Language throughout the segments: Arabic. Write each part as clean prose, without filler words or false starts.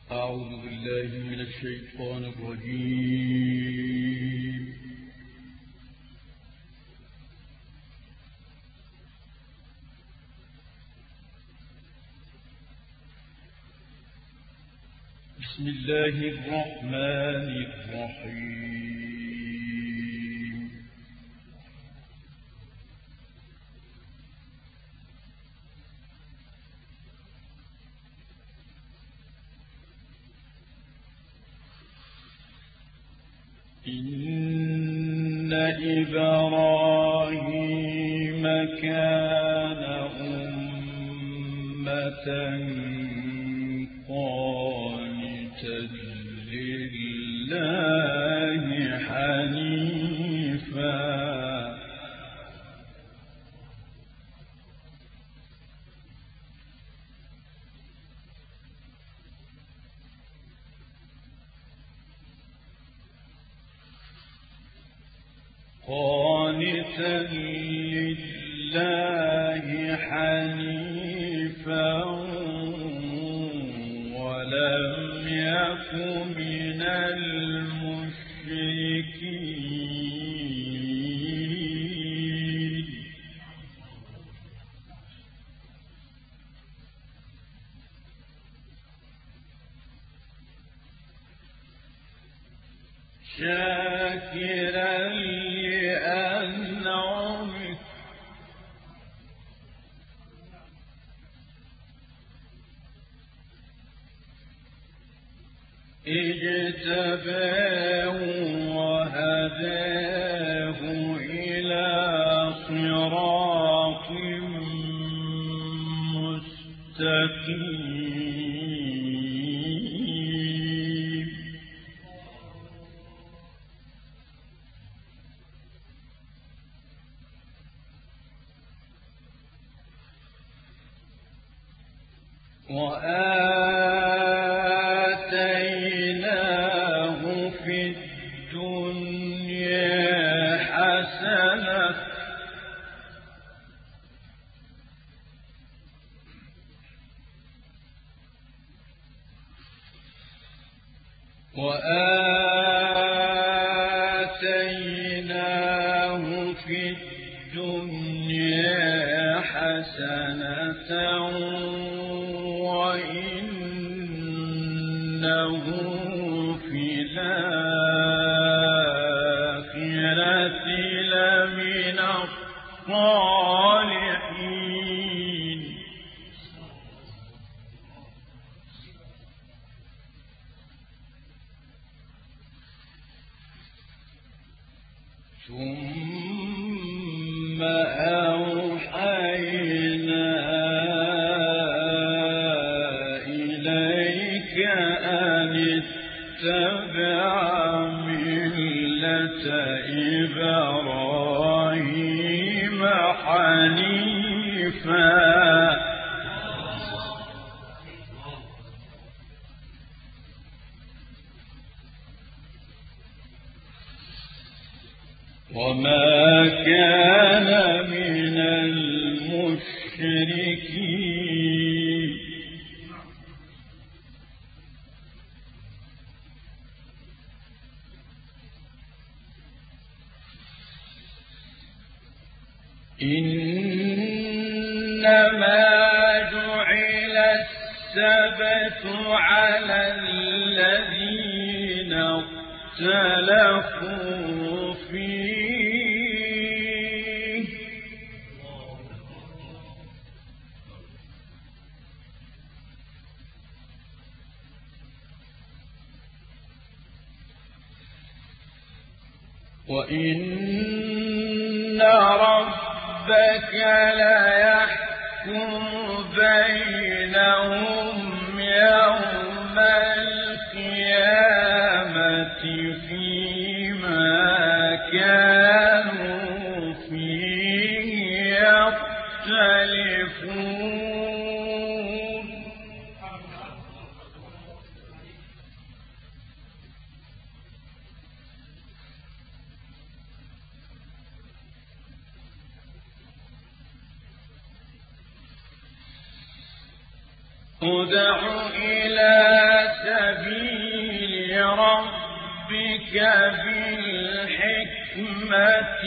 أعوذ بالله من الشيطان الرجيم. بسم الله الرحمن الرحيم. إن إبراهيم كان أمة قانتا لله حنيفا ولم يك من المشركين. شاكرا لأنعمه اجتباه وهداه إلى صراط مستقيم. وآتيناه في الدنيا حسنة وإنه في الآخرة لمن الصالحين. ثم أوحينا إليك أن اتبع ملة إبراهيم حنيفا وما كان من المشركين. إنما جعل السبت على الذين اختلفوا فيه وإن ربك ليحكم بينهم يوم القيامة فيما كانوا فيه يختلفون. ادع إلى بالحكمة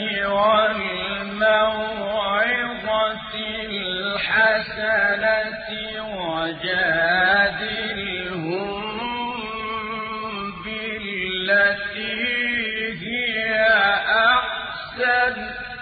والموعظة الحسنة وجادلهم بالتي هي أحسن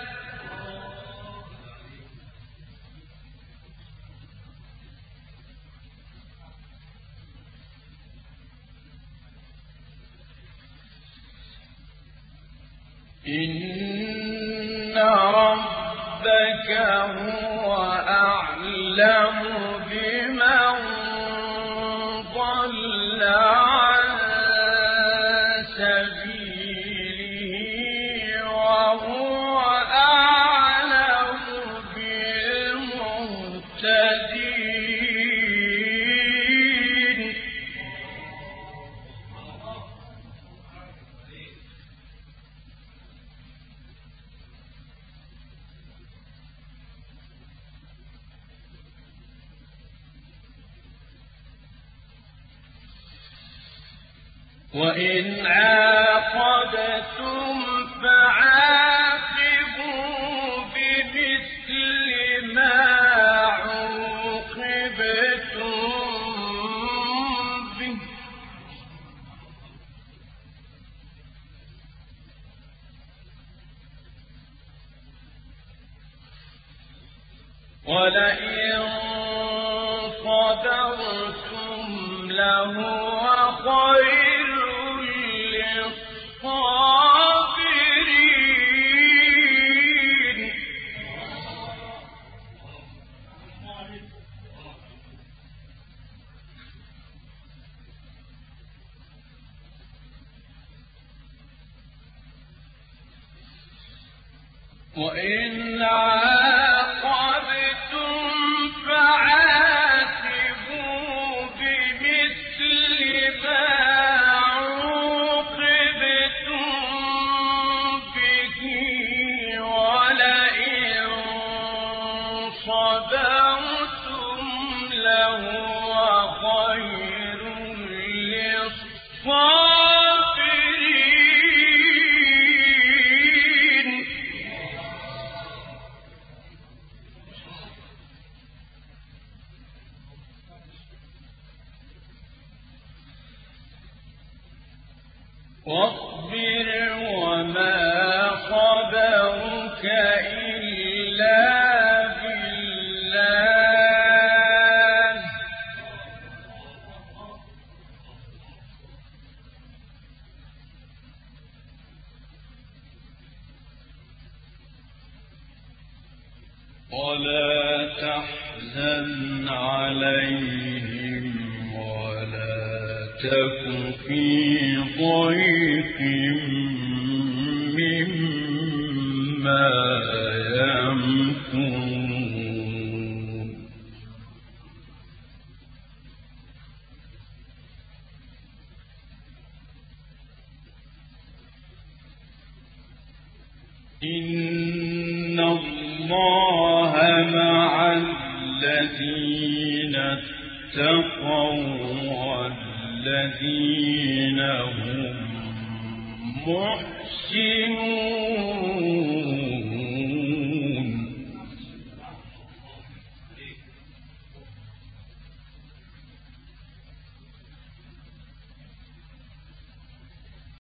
إن ربك هو أعلم بمن ضل عن سبيله وهو أعلم بالمهتدين وإن عاقبتم فعاقبوا بمثل ما عوقبتم به ولئن صبرتم لهو خير للصابرين وإن عاقبتم فعاقبوا بمثل ما عوقبتم به ولئن صبرتم لهو خير للصابرين واصبر وما صبرك إلا بالله ولا تحزن عليهم ولا تك في ضيق مما يمكرون إن الله مع الذين اتقوا والذين هم محسنون